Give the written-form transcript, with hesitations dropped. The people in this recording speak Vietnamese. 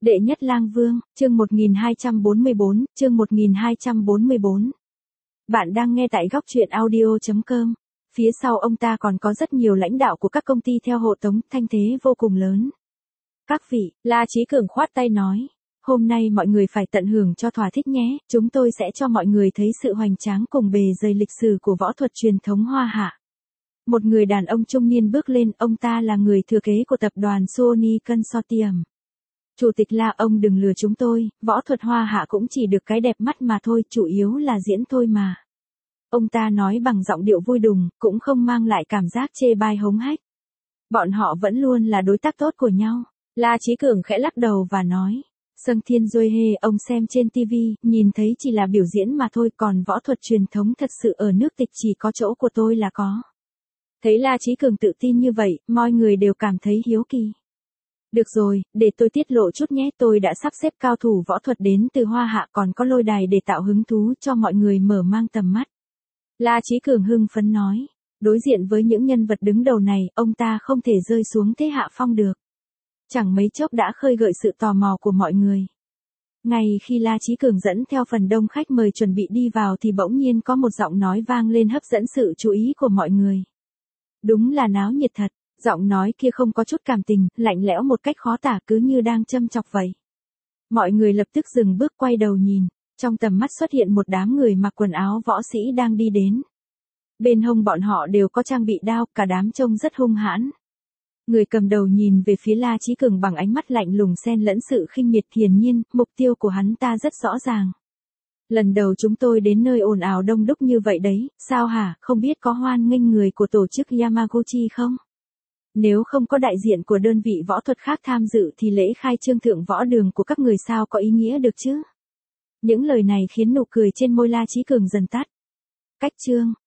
Đệ nhất lang vương, chương 1244, chương 1244. Bạn đang nghe tại góc truyện audio.com. Phía sau ông ta còn có rất nhiều lãnh đạo của các công ty theo hộ tống, thanh thế vô cùng lớn. Các vị, La Chí Cường khoát tay nói. Hôm nay mọi người phải tận hưởng cho thỏa thích nhé, chúng tôi sẽ cho mọi người thấy sự hoành tráng cùng bề dày lịch sử của võ thuật truyền thống Hoa Hạ. Một người đàn ông trung niên bước lên, ông ta là người thừa kế của tập đoàn Sony Consortium. Chủ tịch La, ông đừng lừa chúng tôi, võ thuật Hoa Hạ cũng chỉ được cái đẹp mắt mà thôi, chủ yếu là diễn thôi mà. Ông ta nói bằng giọng điệu vui đùm, cũng không mang lại cảm giác chê bai hống hách. Bọn họ vẫn luôn là đối tác tốt của nhau. La Chí Cường khẽ lắc đầu và nói. Sâng Thiên Dôi Hê, ông xem trên TV, nhìn thấy chỉ là biểu diễn mà thôi, còn võ thuật truyền thống thật sự ở nước Tịch chỉ có chỗ của tôi là có. Thấy La Chí Cường tự tin như vậy, mọi người đều cảm thấy hiếu kỳ. Được rồi, để tôi tiết lộ chút nhé, tôi đã sắp xếp cao thủ võ thuật đến từ Hoa Hạ, còn có lôi đài để tạo hứng thú cho mọi người mở mang tầm mắt. La Chí Cường hưng phấn nói, đối diện với những nhân vật đứng đầu này, ông ta không thể rơi xuống thế hạ phong được. Chẳng mấy chốc đã khơi gợi sự tò mò của mọi người. Ngay khi La Chí Cường dẫn theo phần đông khách mời chuẩn bị đi vào thì bỗng nhiên có một giọng nói vang lên hấp dẫn sự chú ý của mọi người. Đúng là náo nhiệt thật. Giọng nói kia không có chút cảm tình, lạnh lẽo một cách khó tả, cứ như đang châm chọc vậy. Mọi người lập tức dừng bước quay đầu nhìn, trong tầm mắt xuất hiện một đám người mặc quần áo võ sĩ đang đi đến. Bên hông bọn họ đều có trang bị đao, cả đám trông rất hung hãn. Người cầm đầu nhìn về phía La Chí Cường bằng ánh mắt lạnh lùng xen lẫn sự khinh miệt, hiển nhiên, mục tiêu của hắn ta rất rõ ràng. Lần đầu chúng tôi đến nơi ồn ào đông đúc như vậy đấy, sao hả, không biết có hoan nghênh người của tổ chức Yamaguchi không? Nếu không có đại diện của đơn vị võ thuật khác tham dự thì lễ khai trương thượng võ đường của các người sao có ý nghĩa được chứ? Những lời này khiến nụ cười trên môi La Chí Cường dần tắt. Cách trương,